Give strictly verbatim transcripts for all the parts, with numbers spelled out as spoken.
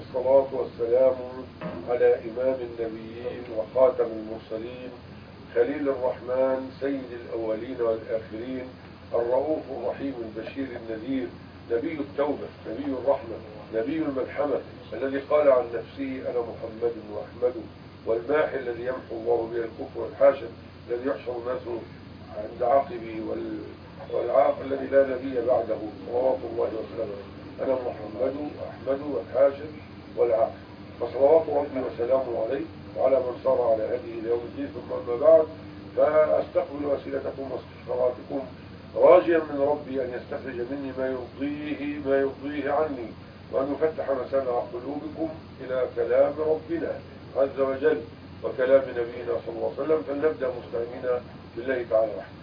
الصلاة والسلام على إمام النبيين وخاتم المرسلين خليل الرحمن سيد الأولين والآخرين الرؤوف الرحيم البشير النذير نبي التوبة نبي الرحمة نبي الملحمة الذي قال عن نفسه أنا محمد وأحمد والماحي الذي يمحو الله به الكفر والحاشد الذي يحشر الناس عند عقبه والعاق الذي لا نبي بعده صلوات الله وسلامه أنا محمد وأحمد والحاشد والعاق فصلوات ربي وسلامه عليه وعلى من صار على هذه اليوم الدين ثم أما بعد فأستقبل وسيلتكم واستشاراتكم راجيا من ربي أن يستخرج مني ما يرضيه ما يرضيه عني وأن يفتح مسامع قلوبكم إلى كلام ربنا عز وجل وكلام نبينا صلى الله عليه وسلم. فلنبدأ مستعينين بالله تعالى وحده.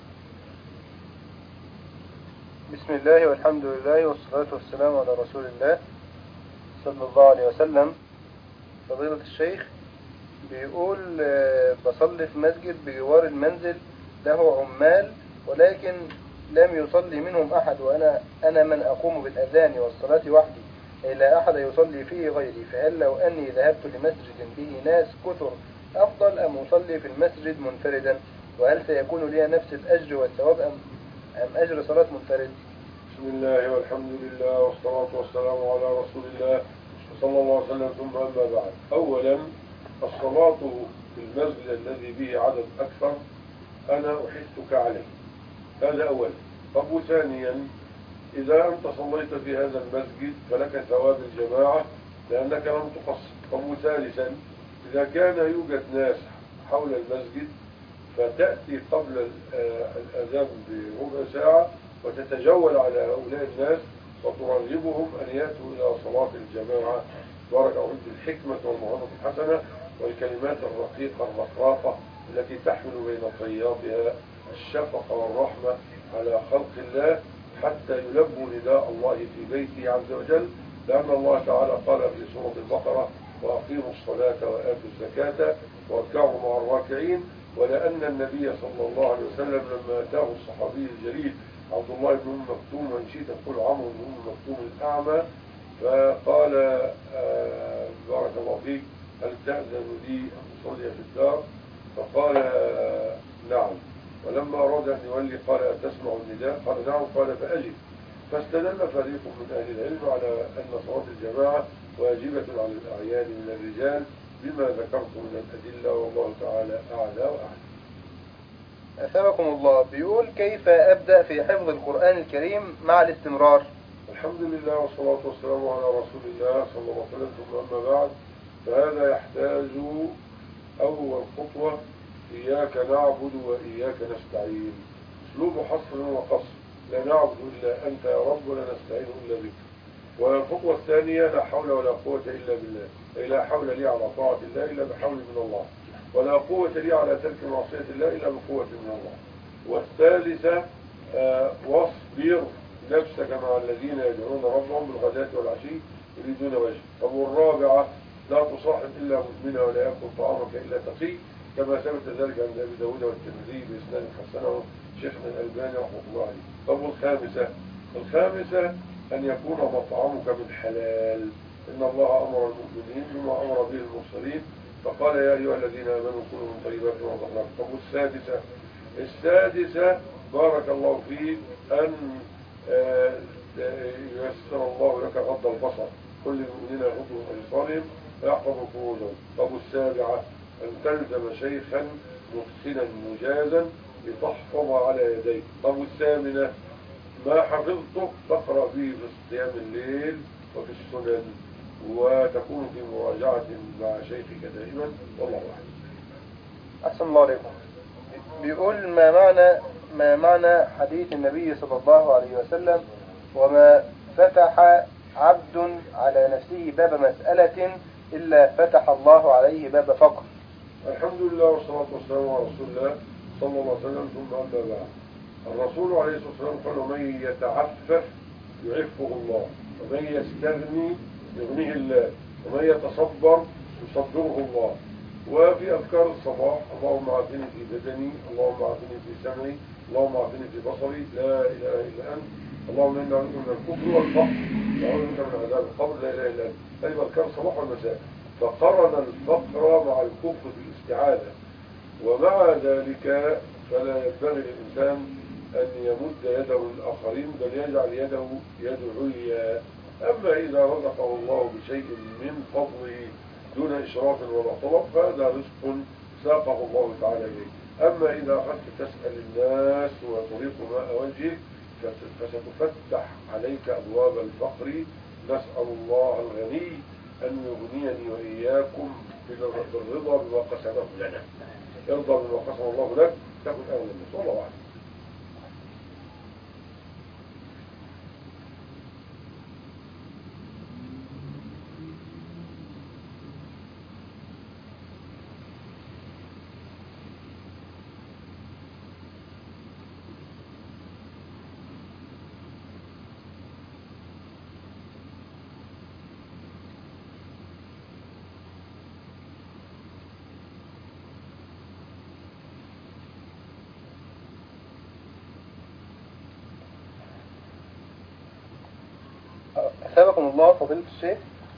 بسم الله والحمد لله والصلاة والسلام على رسول الله صلى الله عليه وسلم. فضيلة الشيخ بيقول بصلي في مسجد بجوار المنزل له عمال ولكن لم يصلي منهم أحد وأنا أنا من أقوم بالأذان والصلاة وحدي لا أحد يصلي فيه غيري، فهل لو أني ذهبت لمسجد به ناس كثر أفضل أم أصلي في المسجد منفردا؟ وهل سيكون لي نفس الأجر والثواب أم أم أجر صلاة منفرد؟ بسم الله والحمد لله والصلاة والسلام على رسول الله صلى الله عليه وسلم. ثم أما بعد، أولا الصلاة في المسجد الذي به عدد أكثر أنا أحثك عليه، هذا أولا. طب وثانيا إذا أنت صليت في هذا المسجد فلك ثواب الجماعة لأنك لم تقصر. طب وثالثا إذا كان يوجد ناس حول المسجد فتأتي قبل الأذان بربع ساعة وتتجول على هؤلاء الناس وترغبهم أن يأتوا إلى صلاة الجماعة. بارك الله فيك الحكمة والموعظة الحسنة والكلمات الرقيقة الرقراقة التي تحمل بين طياتها الشفقة والرحمة على خلق الله حتى يلبوا نداء الله في بيته عز وجل، لأن الله تعالى قال في سورة البقرة وأقيموا الصلاة وآتوا الزكاة واركعوا مع الراكعين. ولأن النبي صلى الله عليه وسلم لما أتاه الصحابي الجليل عبد الله بن أم مكتوم وإن شئت تقول عمرو بن أم مكتوم الأعمى فقال آه بارك الله فيك هل تأذن لي أن أصلي في الدار؟ فقال آه نعم. ولما أراد أن يولي قال أتسمع النداء؟ قال نعم. قال فأجب. فاستدل فريق من أهل العلم على أن صلاة الجماعة واجبة على الأعيان من الرجال بما ذكرت من الأدلة والله تعالى أعلى وأعلى. أثابكم الله. بيقول كيف أبدأ في حفظ القرآن الكريم مع الاستمرار؟ الحمد لله والصلاة والسلام على رسول الله صلى الله عليه وسلم. ثم أما بعد فهذا يحتاج أول خطوة إياك نعبد وإياك نستعين، أسلوب حصر وقصر، لا نعبد إلا أنت يا رب ولا نستعين إلا بك. والخطوة الثانية لا حول ولا قوة إلا بالله، أي لا حول لي على طاعة الله إلا بحول من الله، ولا قوة لي على ترك معصية الله إلا بقوة من الله. والثالثة آه واصبر نفسك مع الذين يدعون ربهم بالغداة والعشي يريدون وجهه. طب والرابعة لا تصاحب إلا مؤمنا ولا يأكل طعامك إلا تقي، كما ثبت ذلك عند أبي داود والترمذي بإسناد حسنه شيخنا الألباني رحمه الله عليه. طب والخامسة الخامسة أن يكون مطعمك من حلال، إن الله أمر المؤمنين بما أمر به المرسلين فقال يا أيها الذين آمنوا كلوا من طيبات ما رزقناكم. طب والسادسة السادسة بارك الله فيك أن ييسر الله لك غض البصر، كل المؤمنين يغضوا من أبصارهم ويحفظوا فروجهم. طب والسابعة أن تلزم شيخا متقنا مجازا لتحفظ على يديك. طب والثامنة ما حفظته تقرأ به في قيام الليل وفي السنن وتكون في مراجعة مع شيخك دائما والله أعلم. أحسن الله عليكم. بيقول ما معنى ما معنى حديث النبي صلى الله عليه وسلم وما فتح عبد على نفسه باب مسألة إلا فتح الله عليه باب فقر؟ الحمد لله والصلاة والسلام على رسول الله صلى الله عليه وسلم. ثم أما بعد، الرسول عليه الصلاة والسلام قال ومن يتعفف يعفه الله ومن يستغني يغنيه الله ومن يتصبر يصبره الله. وفي أذكار الصباح اللهم عافني في بدني، اللهم عافني في سمعي، اللهم عافني في بصري، لا إله إلا أنت، اللهم إنا نعوذ من الكفر والفقر وأعوذ بك من عذاب القبر لا إله إلا أنت. أيضا كان صباح والمساء، فقرن الفقر مع الكفر في الاستعاذة. ومع ذلك فلا ينبغي للإنسان أن يمد يده للآخرين، بل يجعل يده يد عليا. أما إذا رزقه الله بشيء من فضله دون إشراف ولا طلب فهذا رزق ساقه الله تعالى إليه. أما إذا أخذت تسأل الناس وطريق ماء وجهك فستفتح عليك أبواب الفقر. نسأل الله الغني أن يغنيني وإياكم بالرضا بما قسمه لنا. ارضى بما قسم الله لك تكن أهلا الناس. والله أعلم. أثابكم الله فضيلة الشيخ،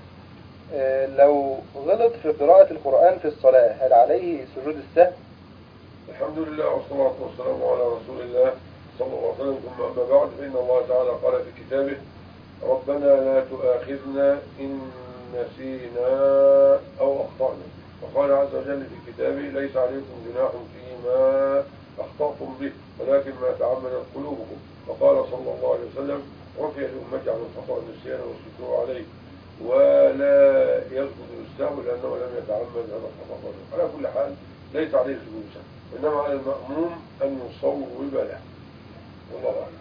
لو غلط في قراءة القرآن في الصلاة هل عليه سجود السهو؟ الحمد لله والصلاة والسلام على رسول الله صلى الله عليه وسلم. ثم أما بعد، فإن الله تعالى قال في كتابه: ربنا لا تؤاخذنا إن نسينا أو أخطأنا. وقال عز وجل في كتابه: ليس عليكم جناح فيما أخطأتم به ولكن ما تعمدت قلوبكم. وقال صلى الله عليه وسلم: رفع لأمتي عن الخطأ والنسيان والسكوت عليه ولا يسجد للسهو لأنه لم يتعمد هذا الخطأ. على كل حال ليس عليه سجود السهو، إنما على المأموم أن يصوب له. والله أعلم.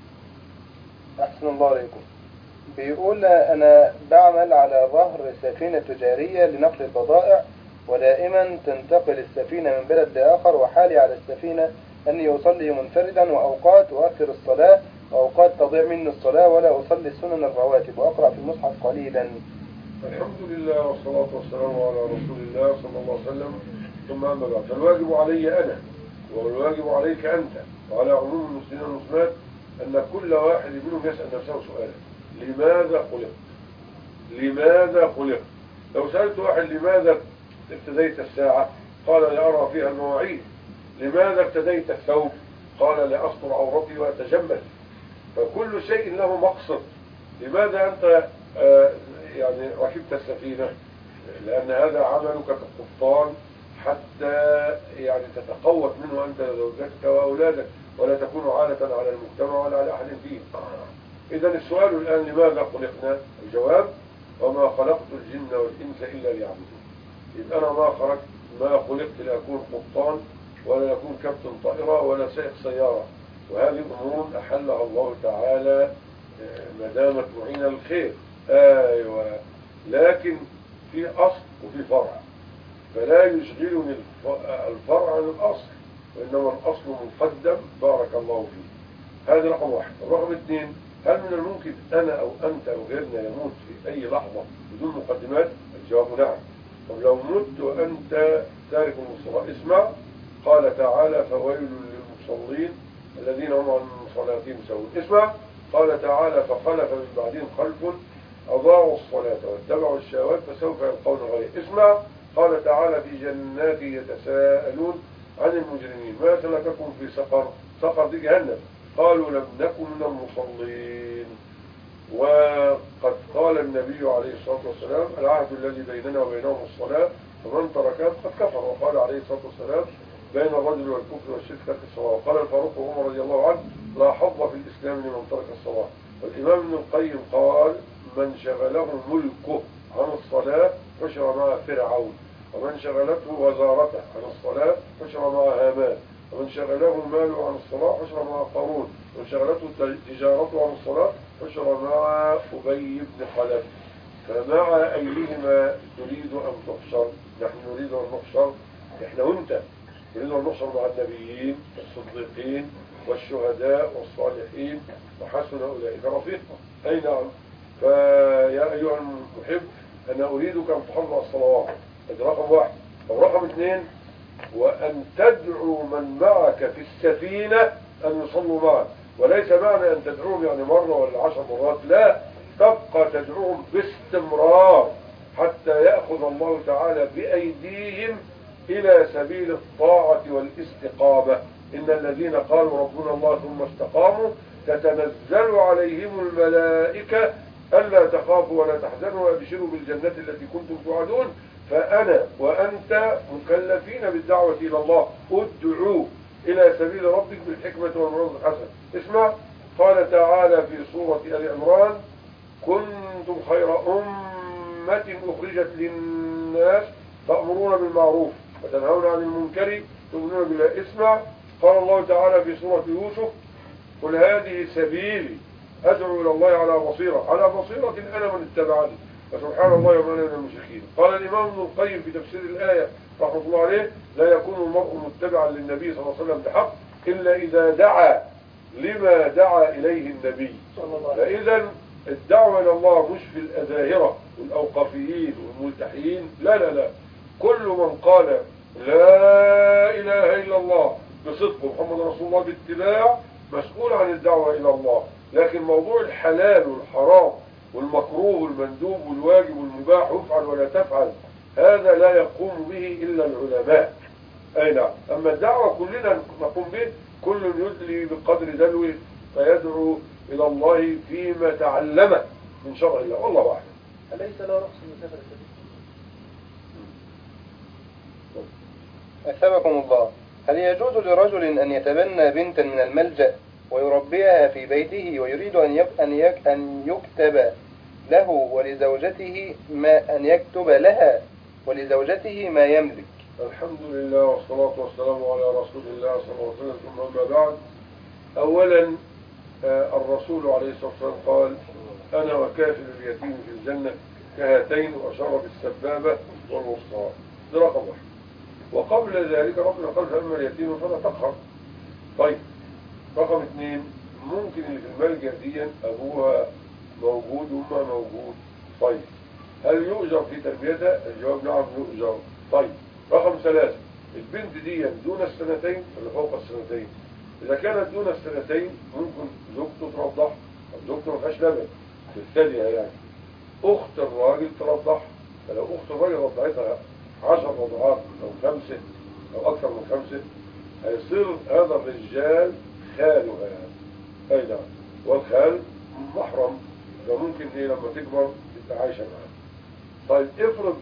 أحسن الله عليكم. بيقول أنا بعمل على ظهر سفينة تجارية لنقل البضائع، ودائما تنتقل السفينة من بلد لآخر، وحالي على السفينة أني أصلي منفردا وأوقات أؤخر الصلاة وأوقات تضيع مني الصلاة ولا أصلي السنن الرواتب وأقرأ في المصحف قليلا. الحمد لله والصلاة والسلام على رسول الله صلى الله عليه وسلم. ثم أما بعد، فالواجب علي أنا والواجب عليك أنت وعلى عموم المسلمين والمسلمات أن كل واحد منهم يسأل نفسه سؤالا: لماذا خلقت؟ لماذا خلقت؟ لو سألت واحد: لماذا ابتديت الساعة؟ قال: لأرى فيها المواعيد. لماذا ابتديت الثوب؟ قال: لأستر عورتي وأتجمل. فكل شيء له مقصد. لماذا أنت آه يعني ركبت السفينة؟ لأن هذا عملك كقبطان حتى يعني تتقوت منه أنت وزوجتك وأولادك ولا تكون عالة على المجتمع ولا على أحد فيه. إذا السؤال الآن: لماذا خلقنا؟ الجواب: وما خلقت الجن والإنس إلا ليعبدون. إذ أنا ما خلقت ما خلقت لأكون قبطان ولا أكون كابتن طائرة ولا سائق سيارة، وهذه أمور أحلها الله تعالى ما دامت معينة الخير. أيوة، لكن في أصل وفي فرع، فلا يشغلني الفرع عن الأصل، وإنما الأصل مقدم بارك الله فيه. هذا رقم واحد. رقم اثنين: هل من الممكن أنا أو أنت أو غيرنا يموت في أي لحظة بدون مقدمات؟ الجواب نعم. طب لو مت وأنت تارك الصلاة، اسمع، قال تعالى: فويل للمصلين الذين هم عن صلاتهم سهون. اسمع، قال تعالى: فخلف من بعدهم خلف أضاعوا الصلاة واتبعوا الشهوات فسوف يلقون غيا. اسمع، قال تعالى: في جنات يتساءلون عن المجرمين ما سلككم في سقر؟ سقر دي جهنم. قالوا: لم نكن من المصلين. وقد قال النبي عليه الصلاة والسلام: العهد الذي بيننا وبينهم الصلاة فمن تركها فقد كفر. وقال عليه الصلاة والسلام: بين الرجل والكفر والشرك ترك الصلاة. وقال الفاروق عمر رضي الله عنه: لا حظ في الإسلام لمن ترك الصلاة. والإمام ابن القيم قال: من شغله ملكه عن الصلاة حشر مع فرعون، ومن شغلته وزارته عن الصلاة حشر مع هامان، ومن شغله ماله عن الصلاة حشر مع قارون، ومن شغلته تجارته عن الصلاة حشر مع أبي بن خلف. فمع أيهما تريد أن تحشر؟ نحن نريد أن نحشر، إحنا وإنت نريد أن نحشر مع النبيين والصديقين والشهداء والصالحين وحسن أولئك رفيقا. أي نعم. فيا أيها المحب، أنا أريدك أن تحافظ على الصلوات. هذا رقم واحد. أو رقم اثنين: وأن تدعو من معك في السفينة أن يصلوا معك. وليس معنى أن تدعوهم يعني مرة ولا عشر مرات، لا، تبقى تدعوهم باستمرار حتى يأخذ الله تعالى بأيديهم إلى سبيل الطاعة والاستقامة. إن الذين قالوا ربنا الله ثم استقاموا تتنزل عليهم الملائكة ألا تخافوا ولا تحزنوا وأبشروا بالجنة التي كنتم توعدون. فأنا وأنت مكلفين بالدعوة إلى الله. ادعوا إلى سبيل ربك بالحكمة والموعظة الحسنة. اسمع، قال تعالى في سورة آل عمران: كنتم خير أمة أخرجت للناس تأمرون بالمعروف وتنهون عن المنكر تؤمنون بالله. اسمع، قال الله تعالى في سورة يوسف: قل هذه سبيلي أدعو إلى الله على بصيرة على بصيرة أنا من اتبعني وسبحان الله وما أنا من المشركين. قال الإمام ابن القيم في تفسير الآية رحمه الله عليه: لا يكون المرء متبعا للنبي صلى الله عليه وسلم بحق إلا إذا دعا لما دعا إليه النبي. فإذا الدعوة إلى الله مش في الأزاهرة والأوقافيين والملتحيين، لا لا لا، كل من قال لا إله إلا الله بصدق محمد رسول الله باتباع مسؤول عن الدعوة إلى الله. لكن موضوع الحلال والحرام والمكروه والمندوب والواجب والمباح وافعل ولا تفعل، هذا لا يقوم به إلا العلماء. أي نعم. أما الدعوة كلنا نقوم به، كل يدلي بقدر دلوه فيدعو إلى الله فيما تعلمه من شرع الله. والله أعلم. أليس لا رخص المسافر الكبير؟ أثابكم الله. هل يجوز لرجل أن يتبنى بنتا من الملجأ ويربيها في بيته ويريد أن يك أن يك أن يكتب له ولزوجته ما أن يكتب لها ولزوجته ما يملك؟ الحمد لله والصلاة والسلام على رسول الله صلى الله عليه وسلم. ثم أما بعد، أولا الرسول عليه الصلاة والسلام قال: أنا وكافل اليتيم في الجنة كهاتين وأشار بالسبابة والوسطى. ده رقم واحد. وقبل ذلك ربنا قال: فأما اليتيم فلا تقهر. طيب، رقم اثنين، ممكن اللي في الملجأ دي أبوها موجود وما موجود. طيب، هل يؤجر في تربيتها؟ الجواب نعم يؤجر. طيب، رقم ثلاثة، البنت دي دون السنتين ولا فوق السنتين؟ إذا كانت دون السنتين ممكن زوجته ترضع، زوجته ما فيهاش لبن تبتدئ يعني، أخت الراجل ترضع. فلو أخت الراجل رضعتها عشر رضعات أو خمسة أو أكثر من خمسة، هيصير هذا الرجال خالها. أي نعم. والخال محرم، فممكن إيه لما تكبر تبقى عايشة معاه. طيب، افرض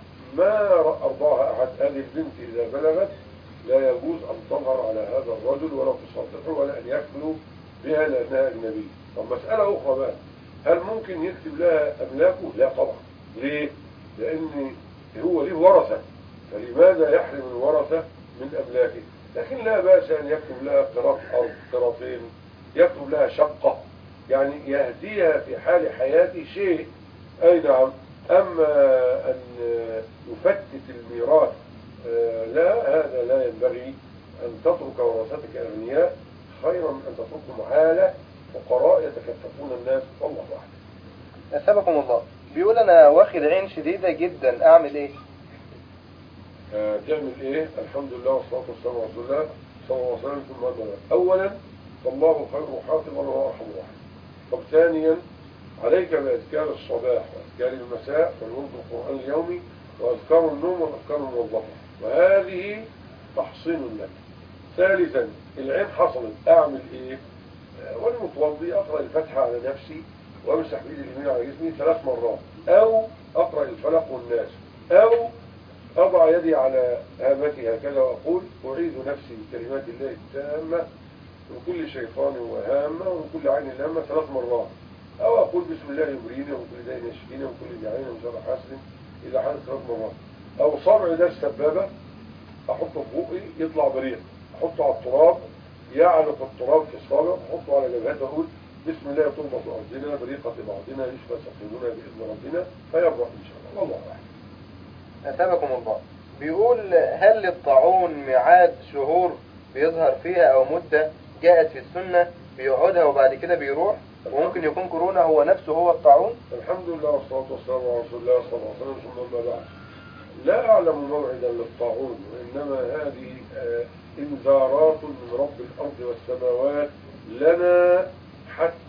ما أرضاها أحد، هذه البنت إذا بلغت لا يجوز أن تظهر على هذا الرجل ولا تصدقه ولا أن يخلو بها لأنها أجنبية. طب مسألة أخرى بقى، هل ممكن يكتب لها أملاكه؟ لا طبعا. ليه؟ لأن هو ليه ورثة، فلماذا يحرم الورثة من أملاكه؟ لكن لا بأس أن يكتب لها قراط أرض، قراطين، يكتب لها شقة، يعني يهديها في حال حياته شيء. أي نعم. أما أن يفتت الميراث لا، هذا لا ينبغي. أن تترك ورثتك أغنياء خيرا من أن تتركهم عالة فقراء يتكففون الناس. والله أعلم. أثابكم الله. بيقول أنا واخد عين شديدة جدا، أعمل إيه؟ آه تعمل إيه؟ الحمد لله والصلاة والسلام على رسول الله صلى الله عليه وسلم. ثم أدنى. أولا، فالله خير حافظا وهو أرحم الراحمين. طب ثانيا، عليك بأذكار الصباح وأذكار المساء والورد القرآن اليومي وأذكار النوم والأذكار الموظفة، وهذه تحصين لك. ثالثا، العين حصلت، أعمل إيه؟ وأنا متوضي أقرأ الفتحة على نفسي وأمسح بيدي اليمين على جسمي ثلاث مرات، أو أقرأ الفلق والناس، أو أضع يدي على هامتي هكذا وأقول: أعيذ نفسي بكلمات الله التامة من كل شيطان وهامة ومن كل عين لامة ثلاث مرات، أو أقول: بسم الله يبريني ومن كل داء يشفيني ومن كل جعين ومن شر حاسد إذا حدث ثلاث مرات. أو صبع ده السبابة أحطه في بوقي يطلع بريق، أحطه على التراب يعلق التراب في الصابع، أحطه على جبهته وأقول: بسم الله تربط أرضنا بريقة بعضنا يشفى سقيمنا بإذن ربنا فيبرأ إن شاء الله. والله أعلم. أثابكم الله. بيقول: هل للطاعون ميعاد شهور بيظهر فيها أو مدة جاءت في السنة بيقعدها وبعد كده بيروح، وممكن يكون كورونا هو نفسه هو الطاعون؟ الحمد لله والصلاة والسلام على رسول الله صلى الله عليه وسلم. ثم أما بعد، لا أعلم موعدا للطاعون، وإنما هذه إنذارات من رب الأرض والسماوات لنا حتى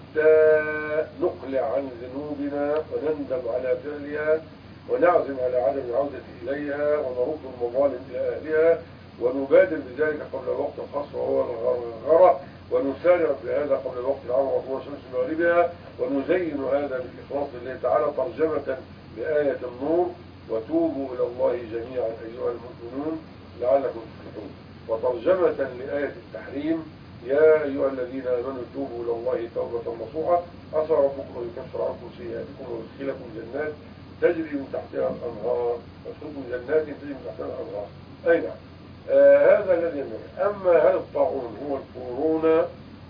حتى نقلع عن ذنوبنا ونندم على فعلها ونعزم على عدم العودة إليها ونرد المظالم إلى أهلها ونبادر بذلك قبل الوقت الخاص وهو الغرغرة ونسارع بهذا قبل الوقت العام وطلوع شمس مغربها ونزين هذا بالإخلاص لله تعالى ترجمة لآية النور وتوبوا إلى الله جميعا أيها المؤمنون لعلكم تفلحون وترجمة لآية التحريم يا أيها الذين آمنوا توبوا إلى الله توبة نصوحا عسى ربكم أن يكفر عنكم سيئاتكم ويدخلكم جنات تجري من تحتها الأنهار ويدخلكم جنات تجري من تحتها الأنهار. أي نعم. آه هذا الذي ينبغي. أما هل الطاعون هو الكورونا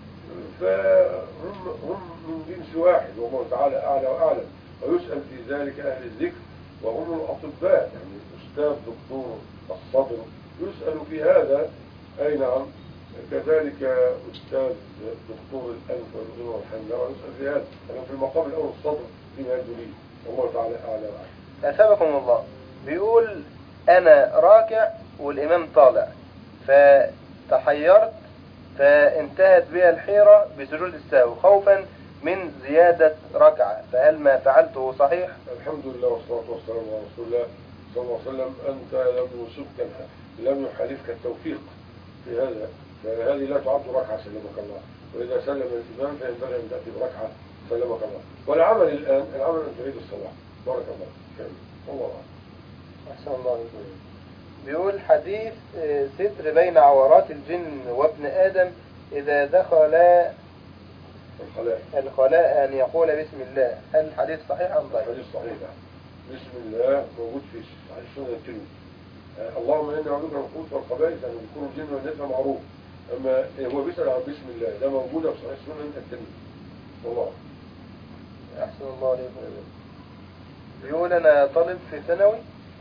فهم هم من جنس واحد والله تعالى أعلى وأعلم ويسأل في ذلك أهل الذكر وهم الأطباء يعني الأستاذ دكتور الصدر يسأل في هذا. أي نعم. كذلك أستاذ دكتور الأنف والأذن والحنجرة يسأل في هذا. أنا في المقام الأول الصدر فيما يبدو لي والله تعالى أعلى وأعلم. أثابكم الله. بيقول أنا راكع والإمام طالع فتحيرت فانتهت بها الحيرة بسجود السهو خوفا من زيادة ركعة فهل ما فعلته صحيح؟ الحمد لله والصلاة والسلام على رسول الله صلى الله عليه وسلم. أنت لم يصبك لم يحالفك التوفيق في هذا فهذه لا تعد ركعة سلمك الله وإذا سلم الإمام فينبغي أن تأتي بركعة سلمك الله. والعمل الآن العمل أن تعيد الصلاة. بارك الله فيك. الله أعلم. أحسن الله عليكم. بيقول حديث ستر بين عورات الجن وابن آدم إذا دخل الخلاء الخلاء أن يقول بسم الله هل الحديث صحيح أم ضعيف؟ الحديث صحيح. بسم الله موجود في سنة الترمذي. اللهم إني أعوذ بك من الخبث والخبائث يعني يكون الجن والناس معروف. أما هو بيسأل عن بسم الله ده موجود في صحيح سنة الترمذي. والله أحسن الله عليكم. بيقول أنا طالب في ثانوي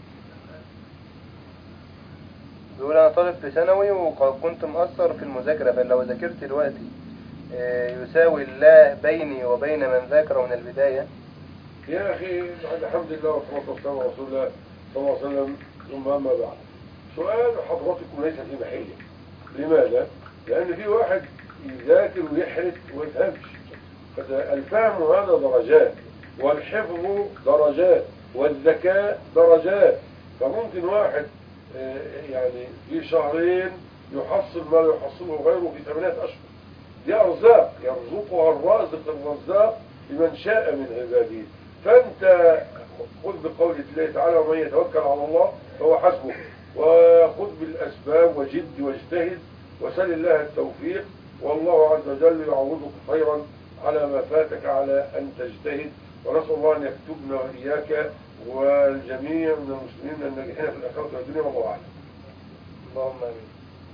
بيقول أنا طالب في ثانوي وكنت مقصر في المذاكرة فلو ذاكرت دلوقتي يساوي الله بيني وبين من ذاكر من البداية. يا أخي الحمد لله والصلاة والسلام على رسول الله صلى الله عليه وسلم. ثم أما بعد سؤال حضراتكم ليس في محله. لماذا؟ لأن في واحد يذاكر ويحرد ويفهمش. فالفهم هذا درجات والحفظ درجات والذكاء درجات. فممكن واحد يعني في شهرين يحصل ما لا يحصله غيره في ثمانية أشهر. دي أرزاق يرزقها الرازق الرزاق لمن شاء من عباده. فأنت خذ بقول الله تعالى ومن يتوكل على الله فهو حسبه وخذ بالأسباب وجد واجتهد وسل الله التوفيق والله عز وجل يعوضك خيرا على ما فاتك على أن تجتهد. ونسأل الله أن يكتبنا وإياك والجميع من المسلمين الناجحين في الآخرة والدنيا والله أعلم. اللهم آمين.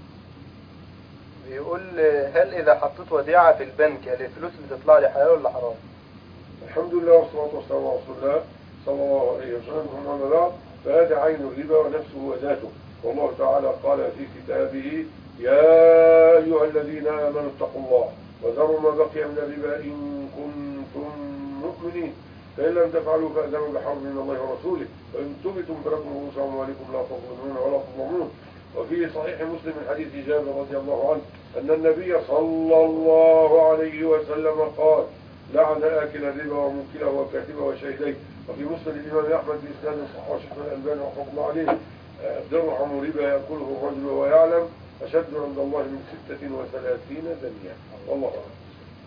بيقول هل إذا حطيت وديعة في البنك هل الفلوس اللي تطلع لي حلال ولا حرام؟ الحمد لله والصلاة والسلام على رسول الله صلى الله عليه وسلم. ثم بعد فهذا عين الربا ونفسه وذاته. والله تعالى قال في كتابه يا أيها الذين آمنوا اتقوا الله وذروا ما بقي من الربا إن كنتم مؤمنين فإن لم تفعلوا فأذنوا بحرب من الله ورسوله وإن تبتم فلكم رؤوس أموالكم لا تظلمون ولا تظلمون. وفي صحيح مسلم من حديث جابر رضي الله عنه أن النبي صلى الله عليه وسلم قال لعن آكل الربا وموكله وكاتبه وشهديه. وفي مسلم الإمام أحمد بإسناد صحيح وشيخ الألباني رحمه الله عليه درهم ربا يأكله الرجل وهو يعلم أشد عند الله من ستة وثلاثين زنيا. والله أعلم.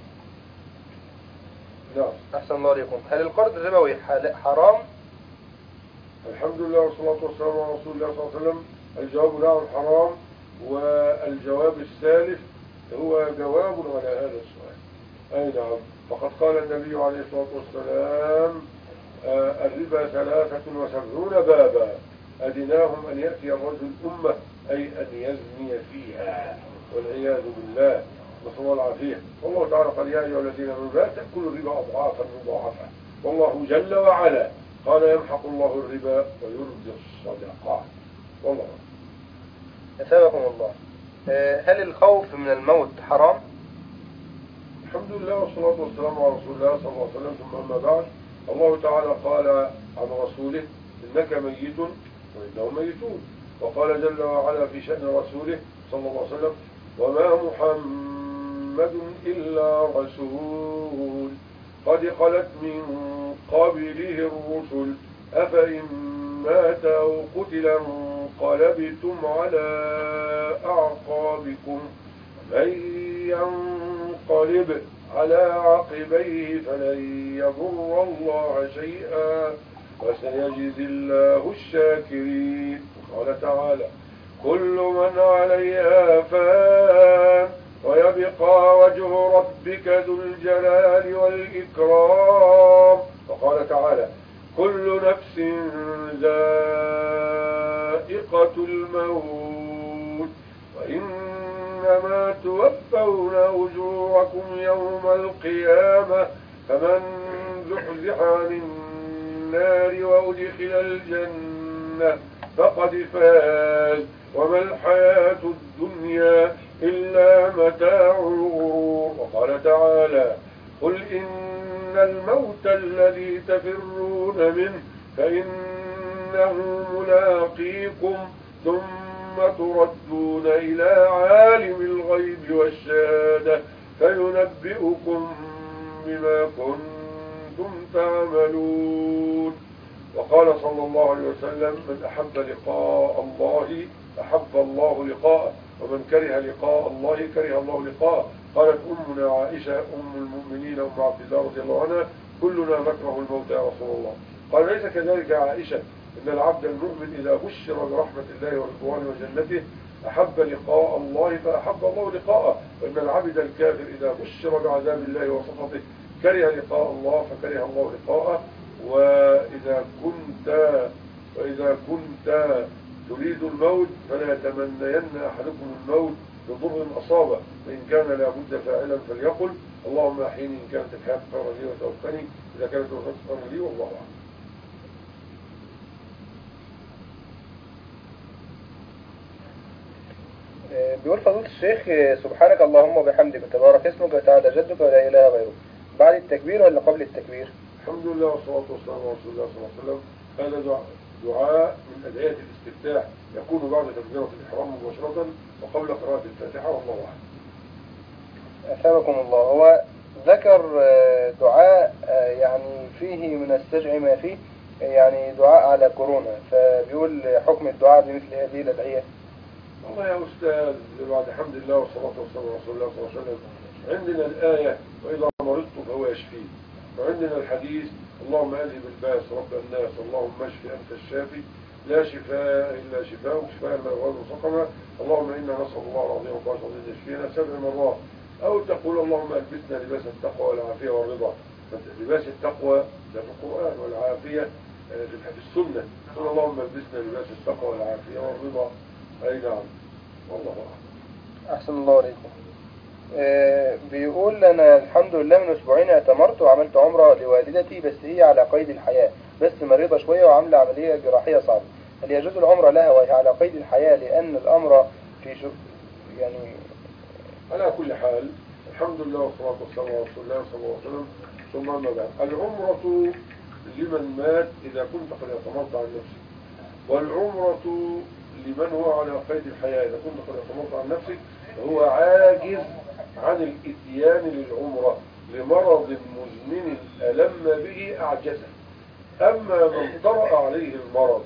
نعم. أحسن الله عليكم. هل القرض الربوي حرام؟ الحمد لله والصلاة والسلام على رسول الله صلى الله عليه وسلم. الجواب نعم حرام. والجواب الثالث هو جواب على هذا السؤال. أي نعم. فقد قال النبي عليه الصلاة والسلام آه الربا ثلاثة وسبعون بابا أدناهم أن يأتي الرجل أمة أي أن يزني فيها والعياذ بالله نسأل الله العافية. والله تعالى قال يا أيها الذين آمنوا لا تأكلوا الربا أضعافا مضاعفة والله جل وعلا قال يمحق الله الربا ويربي الصدقات. والله أثابكم الله. هل الخوف من الموت حرام؟ الحمد لله والصلاة والسلام على رسول الله صلى الله عليه وسلم. ثم أما بعد الله تعالى قال عن رسوله إنك ميت وإنهم ميتون. وقال جل وعلا في شأن رسوله صلى الله عليه وسلم وما محمد محمد إلا رسول قد خلت من قبله الرسل أفإن مات أو قتل انقلبتم على أعقابكم من ينقلب على عقبيه فلن يضر الله شيئا وسيجزي الله الشاكرين. قال تعالى كل من عليها فان ويبقى وجه ربك ذو الجلال والإكرام. وقال تعالى كل نفس ذائقة الموت وإنما توفون أجوركم يوم القيامة فمن زحزح عن النار وأدخل الجنة فقد فاز وما الحياة الدنيا إلا متاع الغرور. وقال تعالى قل إن الموت الذي تفرون منه فإنه ملاقيكم ثم تردون إلى عالم الغيب والشهادة فينبئكم بما كنتم تعملون. وقال صلى الله عليه وسلم من أحب لقاء الله أحب الله لقاءه ومن كره لقاء الله كره الله لقاءه. قالت أمنا عائشة أم المؤمنين أم عبد الله رضي الله عنها كلنا نكره الموت يا رسول الله. قال ليس كذلك يا عائشة إن العبد المؤمن إذا بشر برحمة الله ورضوانه وجنته أحب لقاء الله فأحب الله لقاءه، وإن العبد الكافر إذا بشر بعذاب الله وسخطه كره لقاء الله فكره الله لقاءه. وإذا كنت وإذا كنت تريد الموت فلا يتمنين أحدكم الموت بضر أصابه، فإن كان لابد فاعلا فليقل اللهم أحيني إن كانت الحياة خيرا لي وتوفني إذا كانت الوفاة خيرا لي والله أعلم. بيقول فضيلة الشيخ سبحانك اللهم وبحمدك وتبارك اسمك وتعالى جدك ولا إله غيرك، بعد التكبير ولا قبل التكبير؟ الحمد لله والصلاة والسلام على رسول الله صلى الله عليه وسلم. هذا دعاء من أدعية الاستفتاح يكون بعد تكبيرة الإحرام مباشرة وقبل قراءة الفاتحة والله أعلم. أثابكم الله. هو ذكر دعاء يعني فيه من السجع ما فيه، يعني دعاء على كورونا، فبيقول حكم الدعاء بمثل هذه الأدعية. والله يا أستاذ بعد حمد الله والصلاة والسلام على رسول الله صلى الله عليه وسلم عندنا الآية وإذا مرضت فهو يشفي، وعندنا الحديث اللهم أذهب الباس رب الناس اللهم اشف أنت الشافي لا شفاء إلا شفاء شفاء لا يغادر سقما اللهم إنا نسأل الله العظيم وقال صلى يشفينا سبع مرات، أو تقول اللهم ألبسنا لباس التقوى والعافية والرضا. لباس التقوى ده في القرآن والعافية في السنة، قل اللهم ألبسنا لباس التقوى والعافية والرضا. أي نعم والله أعلم. أحسن الله عليكم. آه بيقول أنا الحمد لله من أسبوعين اعتمرت وعملت عمرة لوالدتي، بس هي على قيد الحياة، بس مريضة شوية وعاملة عملية جراحية صعبة، هل يجوز العمرة لها وهي على قيد الحياة لأن الأمر في شو يعني؟ على كل حال الحمد لله والصلاة والسلام على رسول الله صلى الله عليه وسلم. ثم أما بعد، العمرة لمن مات إذا كنت قد اعتمرت عن نفسك، والعمرة لمن هو على قيد الحياة إذا كنت قد اعتمرت عن نفسك فهو عاجز عن الاتيان للعمرة لمرض مزمن ألم به أعجزه. أما من طرأ عليه المرض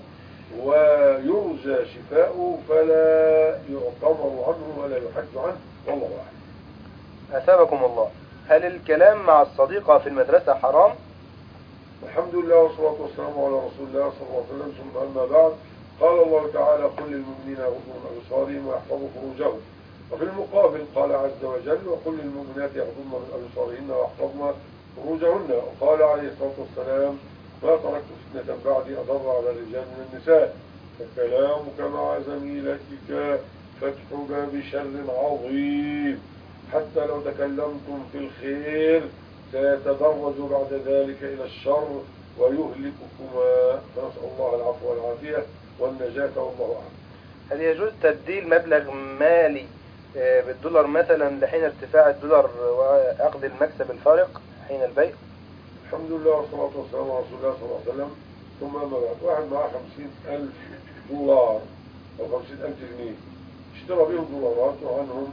ويرجى شفاؤه فلا يعتمر عنه ولا يحج عنه والله أعلم. أثابكم الله. هل الكلام مع الصديقة في المدرسة حرام؟ الحمد لله والصلاة والسلام على رسول الله صلى الله عليه وسلم. ثم أما بعد، قال الله تعالى قل للمؤمنين يغضوا من أبصارهم ويحفظوا فروجهم، وفي المقابل قال عز وجل وقل للمؤمنات يغضضن من أبصارهن ويحفظن فروجهن. وقال عليه الصلاة والسلام ما تركت فتنة بعدي أضر على الرجال من النساء، فكلامك مع زميلتك فتح باب شر عظيم، حتى لو تكلمتم في الخير سيتدرج بعد ذلك إلى الشر ويهلككما، فنسأل الله العفو والعافية والنجاة والله أعلم. هل يجوز تبديل مبلغ مالي بالدولار مثلا لحين ارتفاع الدولار وأخذ المكسب الفارق حين البيع؟ الحمد لله والصلاة والسلام على رسول الله صلى الله عليه وسلم. ثم أما بعد، واحد معاه خمسين ألف دولار أو خمسين ألف جنيه اشترى بهم دولارات وعنهم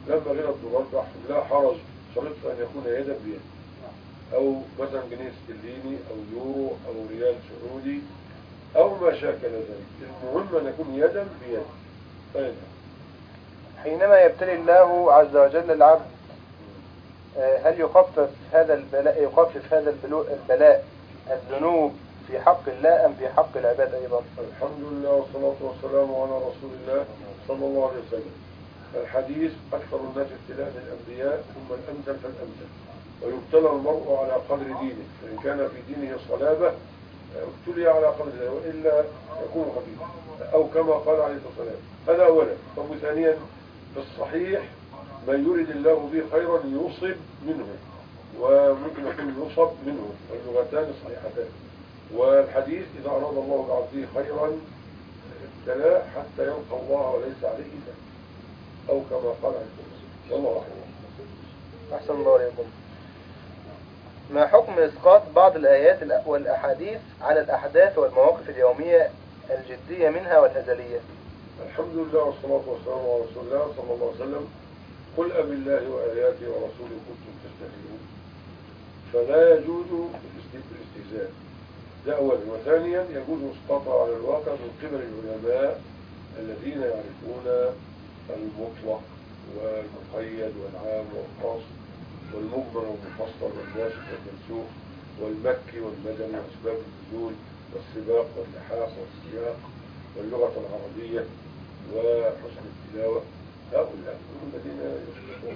لما غلط مرجح لا حرج، شرط أن يكون يدا بيد، أو مثلا جنيه استرليني أو يورو أو ريال سعودي أو ما شاكل ذلك، المهم أن يكون يدا بيد. طيب. حينما يبتلي الله عز وجل العبد هل يخفف هذا البلاء يخفف هذا البلاء الذنوب في حق الله أم في حق العباد أيضا؟ الحمد لله والصلاة والسلام على رسول الله صلى الله عليه وسلم. الحديث أكثر الناس ابتلاء الأنبياء ثم الأمثل فالأمثل، ويبتلى المرء على قدر دينه، فإن كان في دينه صلابة ابتلي على قدر ذلك وإلا يكون خفيفا، أو كما قال عليه الصلاة والسلام. هذا أولا. طب ثانيا، في الصحيح من يريد الله به خيرا يصب منه، وممكن يكون يصب منه، واللغتان الصحيحتان. والحديث إذا أراد الله بعبده خيرا ابتلاه حتى يلقى الله وليس عليه ذنب، أو كما قال عليه الصلاة والسلام. الله أحسن. أحسن الله عليكم. ما حكم إسقاط بعض الآيات والأحاديث على الأحداث والمواقف اليومية الجدية منها والهزلية؟ الحمد لله والصلاة والسلام على رسول الله صلى الله عليه وسلم. قل أب الله وآياته ورسوله كنتم تستهزئون. فلا يجوز الاستهزاء، ده أولا. وثانيا يجوز إسقاطها على الواقع من قبل العلماء الذين يعرفون المطلق والمقيد والعام والخاص والمجمل والمفصل والواسط والمنسوخ والمكي والمدني وأسباب النزول والسباق واللحاق والسياق واللغة العربية وحسن التلاوة. هؤلاء هم الذين يشركون.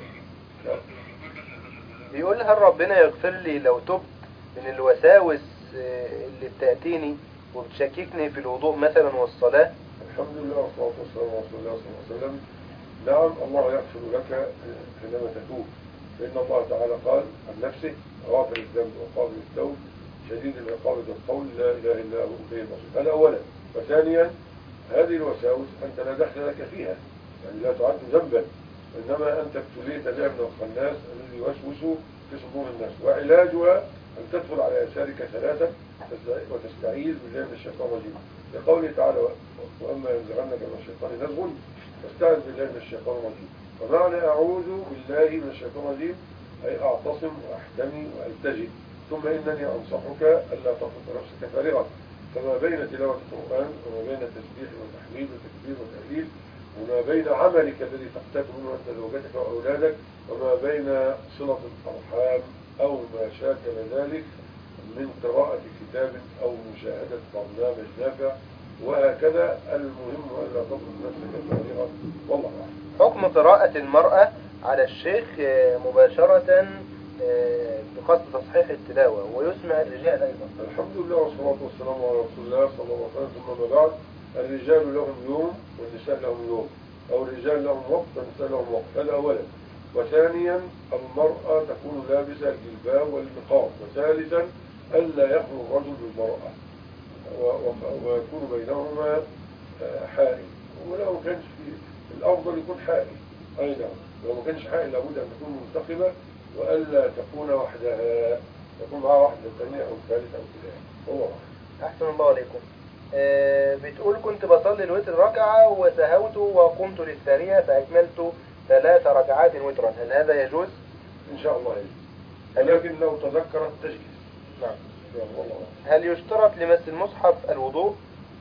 بيقول هل ربنا يغفر لي لو تبت من الوساوس اللي بتأتيني وبتشككني في الوضوء مثلا والصلاة؟ الحمد لله والصلاة والسلام على رسول الله صلى الله عليه وسلم. نعم، الله يغفر لك حينما تتوب، فإن الله تعالى قال عن نفسه غافر الذنب وقابل التوب شديد العقاب ذو القول لا إله إلا هو إليه المصير. هذا أولا. وثانيا هذه الوساوس أنت لا دخل لك فيها، يعني لا تعد ذنبا، إنما أنت ابتليت بها من الخناس الذي يوسوس في صدور الناس، وعلاجها أن تدخل على يسارك ثلاثة وتستعيذ بالله من الشيطان الرجيم، لقوله تعالى وأما ينزغنك من الشيطان نزغ فاستعذ بالله من الشيطان الرجيم. ومعنى أعوذ بالله من الشيطان الرجيم أي أعتصم وأحتمي وألتجئ. ثم إنني أنصحك ألا تترك نفسك فارغا، فما بين تلاوة القرآن وما بين التسبيح والتحميد والتكبير والتهليل وما بين عملك الذي تقتات منه أنت زوجتك وأولادك وما بين صلة الأرحام أو ما شاكل ذلك من قراءة كتاب أو مشاهدة برنامج نافع وهكذا، المهم ألا تترك نفسك فارغا. والله أعلم. حكم قراءة المرأة على الشيخ مباشرة بقصد تصحيح التلاوة ويسمع الرجال أيضا؟ الحمد لله والصلاة والسلام على رسول الله صلى الله عليه وسلم. ثم بعد، الرجال لهم يوم والنساء لهم يوم، أو الرجال لهم وقت والنساء لهم وقت. هذا أولا. وثانيا المرأة تكون لابسة الجلباب والنقاب. وثالثا ألا يخلو الرجل بالمرأة ويكون بينهما حائل، ولو كانش في الأفضل يكون حائل أيضا، لو ما كانش حائل لابد أن تكون منتقبة وألا تكون وحدها، تكون معها واحدة ثانية أو ثالثة أو كده. والله أحسن الله عليكم. أه بتقول كنت بصلي الوتر ركعة وسهوت وقمت للثانية فأكملت ثلاث ركعات وترا، هل هذا يجوز؟ إن شاء الله يجوز، لكن لو تذكرت تجلس. نعم. والله. هل يشترط لمس المصحف الوضوء؟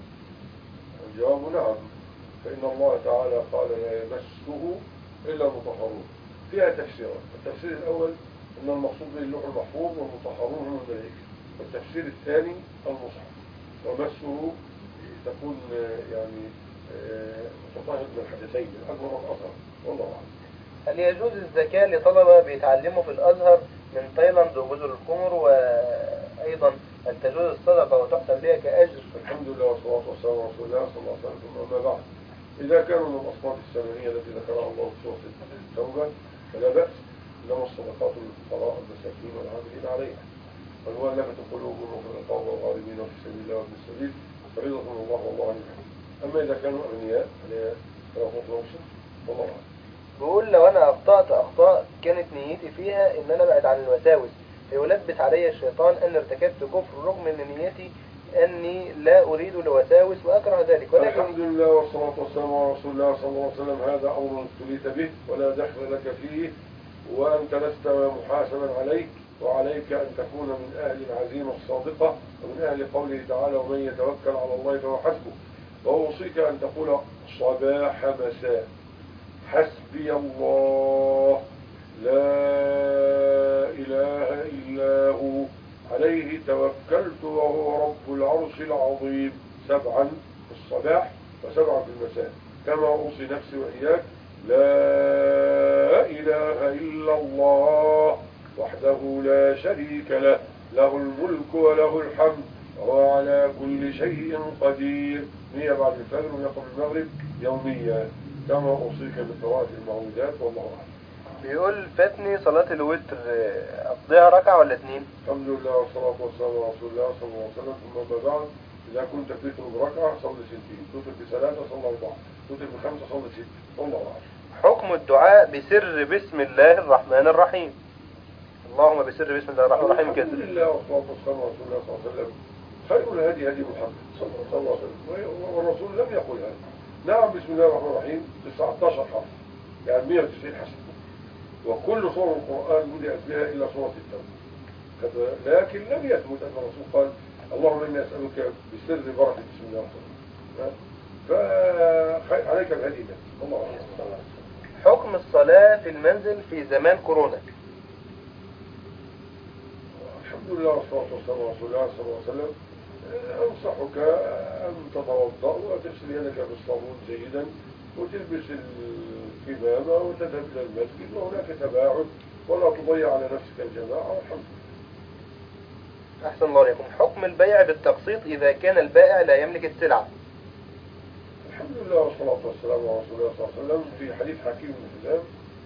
الجواب نعم، فإن الله تعالى قال لا يمسه إلا المطهرون. فيها تفسيرات. التفسير الأول أن المقصود به اللوح المحفوظ والمطهرون هم الملائكة، والتفسير الثاني المصحف، ومسه تكون يعني متطهر من الحدثين الأكبر والأصغر. والله أعلم. هل يجوز الزكاة لطلبة بيتعلموا في الأزهر من تايلاند وجزر القمر، وأيضا هل تجوز الصدقة وتحسب بها كأجر؟ الحمد لله والصلاة والسلام على رسول الله صلى الله عليه وسلم. أما بعد، إذا كانوا من الأصناف الثمانية التي ذكرها الله في سورة التوبة فلا بأس، إنما الصدقات للفقراء والمساكين والعاملين عليها والمؤلفة قلوبهم وفي الرقاب والغارمين وفي سبيل الله وابن السبيل فريضة من الله والله عليم. أما إذا كانوا أغنياء فلا خوف والله أعلم. بقول لو أنا أخطأت أخطاء كانت نيتي فيها إن أنا أبعد عن الوساوس، فيلبس علي الشيطان أن ارتكبت كفر رغم أن نيتي أني لا أريد الوساوس وأكره ذلك، ولكن الحمد لله والصلاة والسلام على رسول الله صلى الله عليه وسلم. هذا أمر ابتليت به ولا دخل لك فيه، وأنت لست محاسبا عليك، وعليك أن تكون من أهل العزيمة الصادقة ومن أهل قوله تعالى ومن يتوكل على الله فهو حسبه. وأوصيك أن تقول صباح مساء حسبي الله لا إله إلا هو عليه توكلت وهو رب العرش العظيم، سبعا في الصباح وسبعا في المساء. كما أوصي نفسي وإياك لا إله إلا الله وحده لا شريك له له الملك وله الحمد وهو على كل شيء قدير، نية بعد الفجر ويقوم المغرب يوميا. كما أوصيك بقراءة المعوذات والله أعلم. بيقول فاتني صلاة الوتر، أقضيها ركعة ولا اتنين؟ الحمد لله والصلاة والسلام على رسول الله صلى الله عليه وسلم. ثم بعد، إذا كنت تتر بركعة صلي ستين، تتر بثلاثة صلى أربعة، تتر بخمسة صلي ستة، والله أعلم. حكم الدعاء بسر بسم الله الرحمن الرحيم. اللهم بسر بسم الله الرحمن الرحيم كذا. الحمد لله والصلاة والسلام على رسول الله صلى الله عليه وسلم. خير الهدي هدي محمد صلى الله عليه وسلم، والرسول لم يقل هذا. نعم بسم الله الرحمن الرحيم تسعة عشر حرف، يعني مئة وتسعين حسب، وكل سورة القرآن بدأت بها إلا سورة التوبة، لكن لم يثبت أن الرسول قال اللهم إني أسألك بسر بركة بسم الله الرحمن الرحيم. فعليك الهدي ده، الله أعلم. حكم الصلاة في المنزل في زمان كورونا. الحمد لله والصلاة والسلام على رسول الله صلى الله عليه وسلم. أنصحك أن تتوضأ وتغسل يدك بالصابون جيدا وتلبس الكمامة وتذهب إلى المسجد، وهناك تباعد ولا تضيع على نفسك الجماعة، والحمد لله. أحسن الله عليكم. حكم البيع بالتقسيط إذا كان البائع لا يملك السلعة. الحمد لله والصلاة والسلام على رسول الله صلى الله عليه وسلم. في حديث حكيم بن حزام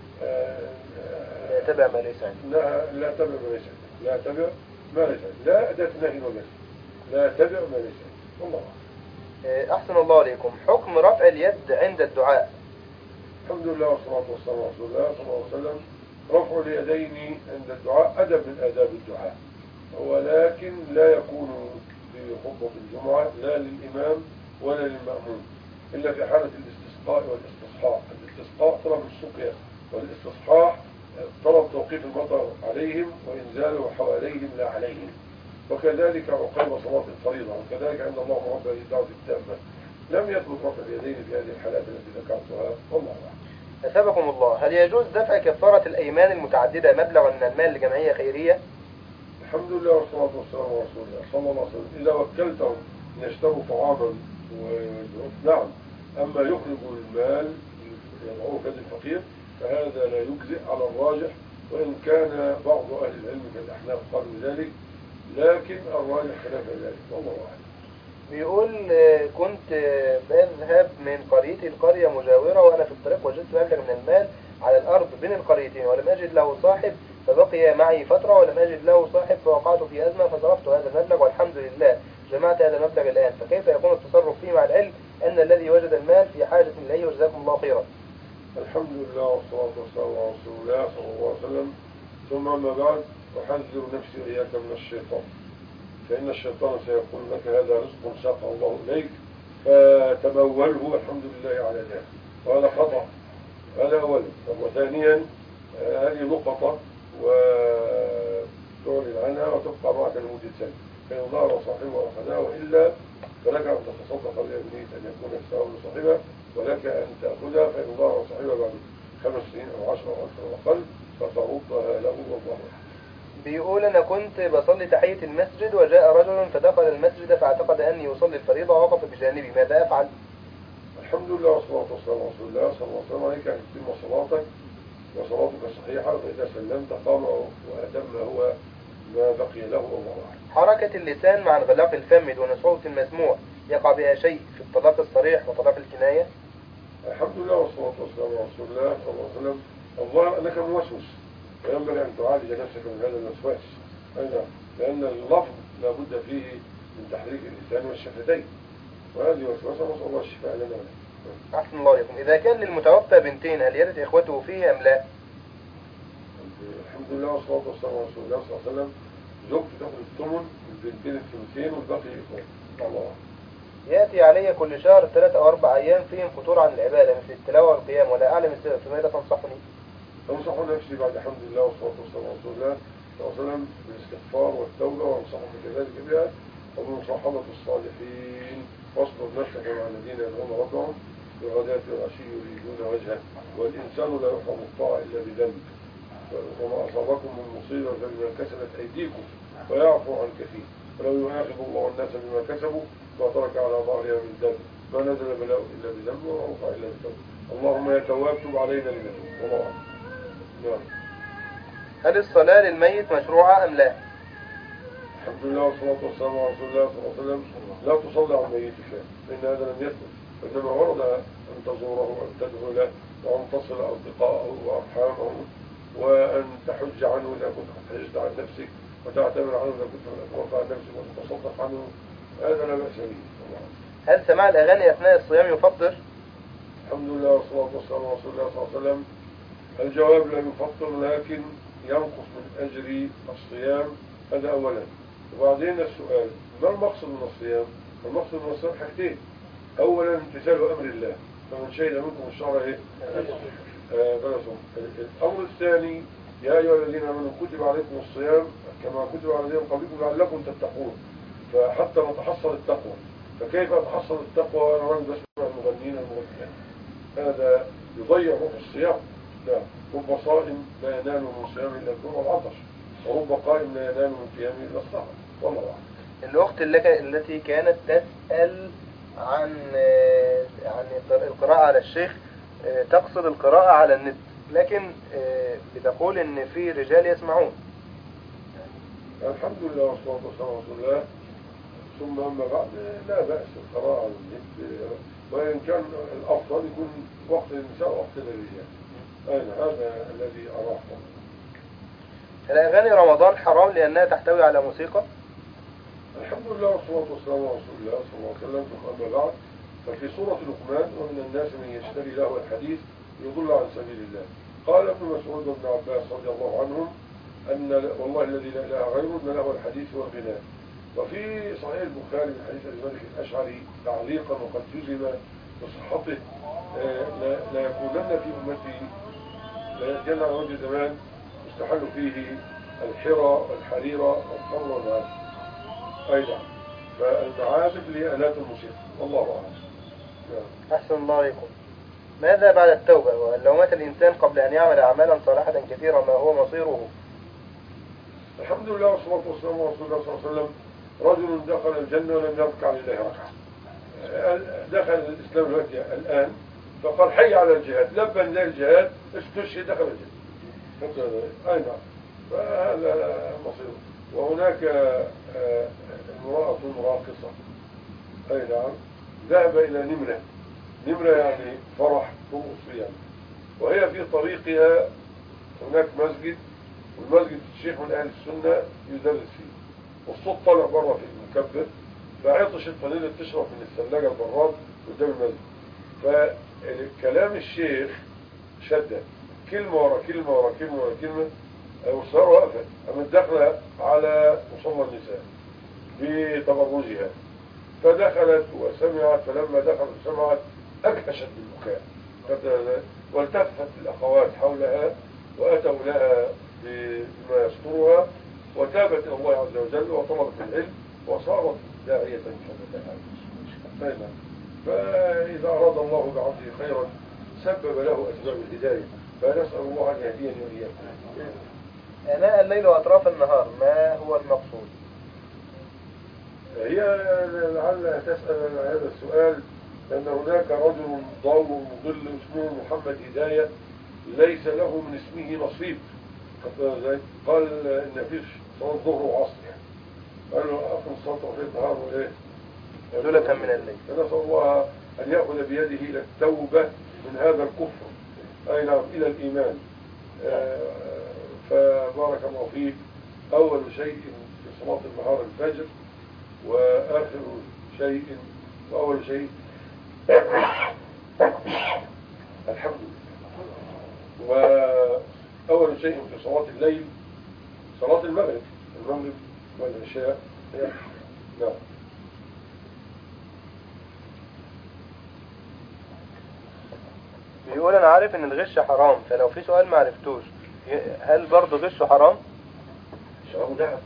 لا تبع ما ليس عندك. لا لا تبع ما ليس عندك، لا تبع ما ليس عندك، لا أداة نهي ولا لا تبع ما ليس عندك، والله أعلم. أحسن الله عليكم. حكم رفع اليد عند الدعاء. الحمد لله والصلاة والسلام على رسول الله صلى الله عليه وسلم. رفع اليدين عند الدعاء أدب من آداب الدعاء، ولكن لا يكون في خطبة الجمعة لا للإمام ولا للمأموم، إلا في حالة الاستسقاء والاستصحاء. الاستسقاء طلب السقيا، والاستصحاء طلب توقيف المطر عليهم وإنزاله حواليهم لا عليهم. وكذلك عقيب صلاة الفريضة، وكذلك عند الله رب الدعوة التامة. لم يثبت رفع اليدين في هذه الحالات التي ذكرتها، والله أعلم. أثابكم الله. هل يجوز دفع كفارة الأيمان المتعددة مبلغا من المال لجمعية خيرية؟ الحمد لله والصلاة والسلام على رسول الله صلى الله عليه وسلم. إذا وكلتهم أن يشتروا طعاما نعم، أما يخرجوا المال يضعوه في يد الفقير فهذا لا يجزئ على الراجح، وإن كان بعض أهل العلم كالأحناف قالوا ذلك، لكن الراجح خلاف ذلك، والله أعلم. بيقول كنت بذهب من قريتي القرية مجاورة، وأنا في الطريق وجدت مبلغ من المال على الأرض بين القريتين ولم أجد له صاحب، فبقي معي فترة ولم أجد له صاحب، فوقعت في أزمة فصرفت هذا المبلغ والحمد لله جمعت هذا المبلغ الآن، فكيف يكون التصرف فيه مع العلم أن الذي وجد المال في حاجة إليه؟ وجزاكم الله خيرا. الحمد لله والصلاة والسلام على رسول الله صلى الله عليه وسلم. ثم أما بعد، أحذر نفسي وإياك من الشيطان، فإن الشيطان سيقول لك هذا رزق ساقه الله إليك فتموله، الحمد لله على ذلك، وهذا خطأ. هذا أولا. وثانيا هذه نقطة وتعلن عنها وتبقى معك لمدة سنة، فإن ظهر صاحبها وأخذها، وإلا فلك أن تتصدق بها بنية أن يكون الثواب لصاحبها، ولك أن تأخذها فإن ظهر صاحبها بعد خمس سنين أو عشر أو أكثر وأقل فتردها له، والله. بيقول أنا كنت بصلي تحية المسجد وجاء رجل فدخل المسجد فاعتقد أني يصلي الفريضة ووقف بجانبي، ماذا أفعل؟ الحمد لله والصلاة والسلام على رسول الله صلى الله عليه وسلم. عليك أن تتم صلاتك وصلاتك صحيحة، وإذا سلمت قام وأتم هو ما بقي له، والله أعلم. حركة اللسان مع انغلاق الفم دون صوت مسموع يقع بها شيء في الطلاق الصريح وطلاق الكناية؟ الحمد لله والصلاة والسلام على رسول الله صلى الله عليه وسلم. الظاهر أنك موسوس، وينبغي أن تعالج نفسك من هذا الوسواس، لأن اللفظ لابد فيه من تحريك اللسان والشفتين، وهذه وسوسة، نسأل الله الشفاء لنا ولكم. أحسن الله عليكم. إذا كان للمتوفى بنتين هل يرث إخوته فيه أم لا؟ الحمد لله والصلاة والسلام على رسول الله صلى الله عليه وسلم. زوجته تاخد الثمن، البنتين الثلثين والباقي يخرج. الله. يأتي علي كل شهر ثلاث أو أربع أيام فيهم فتور عن العبادة مثل التلاوة والقيام ولا أعلم السبب، فماذا تنصحني؟ أنصح نفسي بعد الحمد لله والصلاة والسلام على رسول الله صلى الله عليه وسلم بالاستغفار والتوبة، وأنصحك كذلك بها وبمصاحبة الصالحين، واصبر نفسك مع الذين يدعون ربهم بالغداة والعشي يريدون وجهه، والإنسان لا يحرم الطاعة إلا بذنب، وما أصابكم من مصيبة فبما كسبت أيديكم ويعفو عن كثير، ولو يؤاخذ الله الناس بما كسبوا ما ترك على ظهرها من ذنب، ما نزل بلاء إلا بذنب وما رفع إلا بذنب. اللهم يا تواب تب علينا لنتوب. والله أعلم. نعم. هل الصلاة للميت مشروعة أم لا؟ الحمد لله والصلاة والسلام على رسول الله صلى الله عليه وسلم. لا تصلي على الميت شيء، فإن هذا لم يثبت، وإنما ورد أن تزوره وأن تدعو له وأن تصل أصدقائه وأرحامه وأن تحج عنه إذا كنت حجت عن نفسك، وتعتبر عنه إذا كنت أكبرت عن نفسك وتتصدق عنه، هذا لا بأس به. هل سماع الأغاني أثناء الصيام يفطر؟ الحمد لله والصلاة والسلام على رسول الله صلى الله عليه وسلم. الجواب لا يفطر، لكن ينقص من أجر الصيام، هذا أولا. وبعدين السؤال، ما المقصد من الصيام؟ المقصد من الصيام حاجتين. أولا امتثال أمر الله، فمن شهد منكم الشهر إيه؟ آه بلسهم. الأمر الثاني يا أيها الذين آمنوا كتب عليكم الصيام كما كتب على الذين قبلكم لعلكم تتقون، فحتى نتحصل التقوى. فكيف أتحصل التقوى وأنا راجل بسمع المغنين المغنيين؟ هذا يضيع روح الصيام. لا، رب صائم لا ينال من صيام إلا الجوع والعطش، ورب قائم لا ينال من قيامه إلا السهر. والله أعلم. الأخت التي كانت تسأل عن عن القراءة على الشيخ، تقصد القراءة على النت، لكن بتقول إن في رجال يسمعون. الحمد لله والصلاة والسلام على رسول الله. ثم أما بعد لا بأس القراءة على النت، وإن كان الأفضل يكون وقت النساء ووقت الرجال. أين هذا الذي أراه. الأغاني رمضان حرام لأنها تحتوي على موسيقى؟ الحمد لله والصلاة والسلام على رسول الله صلى الله عليه وسلم. ثم أما بعد، ففي سورة لقمان ومن الناس من يشتري له الحديث يضل عن سبيل الله. قال ابن مسعود وابن عباس رضي الله عنهم أن والله الذي لا إله غيره أن له الحديث والغناء. وفي صحيح البخاري من حديث أبي مالك الأشعري تعليقا وقد جزم بصحته، لا يكونن في أمتي لا يأتين على وجه زمان يستحل فيه الحرى والحريرة والخمر والمعازف. أيضا فالمعازف لآلات الموسيقى. والله أعلم. أحسن الله عليكم. ماذا بعد التوبة؟ وهل لو مات الإنسان قبل أن يعمل أعمالا صالحة كثيرة ما هو مصيره؟ الحمد لله والصلاة والسلام على رسول الله صلى الله عليه وسلم. رجل دخل الجنة ولم يركع لله ركعة، دخل الإسلام دلوقتي الآن فقال حي على الجهاد، لبى لا الجهاد، استشهد دخل الجنة. أي نعم، فهذا مصيره. وهناك امرأة راقصة، أي نعم، ذهب إلى نمرة. نمرة يعني فرح ترقص يعني، وهي في طريقها هناك مسجد، والمسجد الشيخ من أهل السنة يدرس فيه، والصوت طالع بره في المكبر، فعطشت فنزلت تشرب من الثلاجة البراد قدام المسجد. فكلام الشيخ شدة، كلمة ورا كلمة ورا كلمة ورا كلمة، والسيارة وقفت، قامت داخلة على مصلى النساء بتبرجها، فدخلت وسمعت، فلما دخلت وسمعت أكهشت بالبكاء، والتفت الأخوات حولها وأتوا لها بما يسترها، وتابت إلى الله عز وجل وطلبت العلم وصارت داعية كما. فإذا أراد الله بعبده خيرا سبب له أسباب الهداية، فنسأل الله أن يهديني وإياكم. آناء الليل وأطراف النهار ما هو المقصود؟ هي لعل تسأل هذا السؤال لأن هناك رجل ضال مضل اسمه محمد هداية ليس له من اسمه نصيب، قال إن فيش صلاة ظهر وعصر، قال له أقم الصلاة وفي النهار وإيه ثلثا من الليل. فنسأل الله أن يأخذ بيده إلى التوبة من هذا الكفر، أي نعم، إلى الإيمان. آه فبارك الله فيك. أول شيء في صلاة النهار الفجر، وآخر شيء وأول شيء الحمد لله. وأول شيء في صلاة الليل صلاة المغرب. المغرب والعشاء. نعم. بيقول أنا عارف إن الغش حرام، فلو في سؤال ما عرفتوش هل برضه غشه حرام؟ شراب نعم.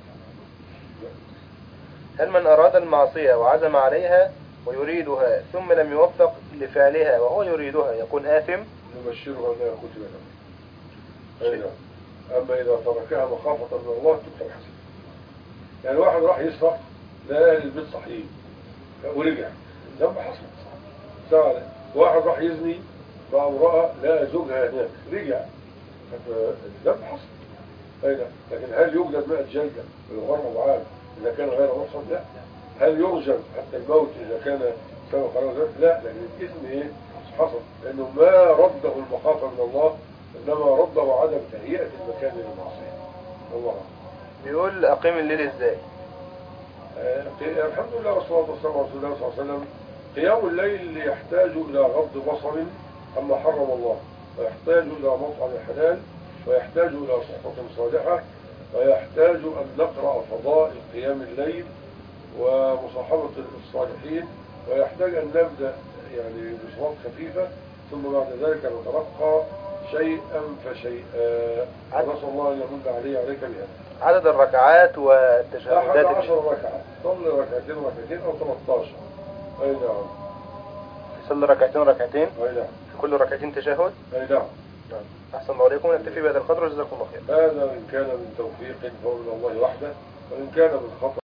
هل من أراد المعصية وعزم عليها ويريدها ثم لم يوفق لفعلها وهو يريدها يكون آثم؟ نبشره أنها كتب له. أي نعم. أما إذا تركها مخافة من الله تكتب حسنة. يعني واحد راح يسرق لا البيت صحيح ورجع ذنب حسن. سأل واحد راح يزني مع امرأة لا زوجها هناك رجع ذنب حسن. أي نعم. لكن هل يوجد مئة جلدة ويغرب عام إذا كان غير محصن؟ لا. هل يرجم حتى الموت إذا كان سبب قرار ذلك؟ لا. لكن الإثم إيه؟ حصل لأنه ما رده المخافة من الله إنما رده عدم تهيئة المكان للمعصية. الله. بيقول أقيم الليل إزاي؟ آه الحمد لله والصلاة والسلام على رسول الله صلى الله عليه وسلم. قيام الليل يحتاج إلى غض بصر عما حرم الله، ويحتاج إلى مطعم حلال، ويحتاج إلى صحبة صالحة، ويحتاج أن نقرأ فضائل قيام الليل ومصاحبة الصالحين، ويحتاج أن نبدأ يعني بصلاة خفيفة ثم بعد ذلك نترقى شيئا فشيئا. نسأل الله أن يمن علي عليك بها. عدد الركعات والتشهدات. أحد عشر ركعة. صلي ركعتين ركعتين أو ثلاثة عشر. أي نعم. صلي ركعتين ركعتين. أي نعم. في كل ركعتين تشهد. أي نعم. نعم. أحسن الله عليكم. نكتفي بهذا القدر وجزاكم الله خير. هذا إن كان من توفيق فهو من الله وحده، وإن كان من خطأ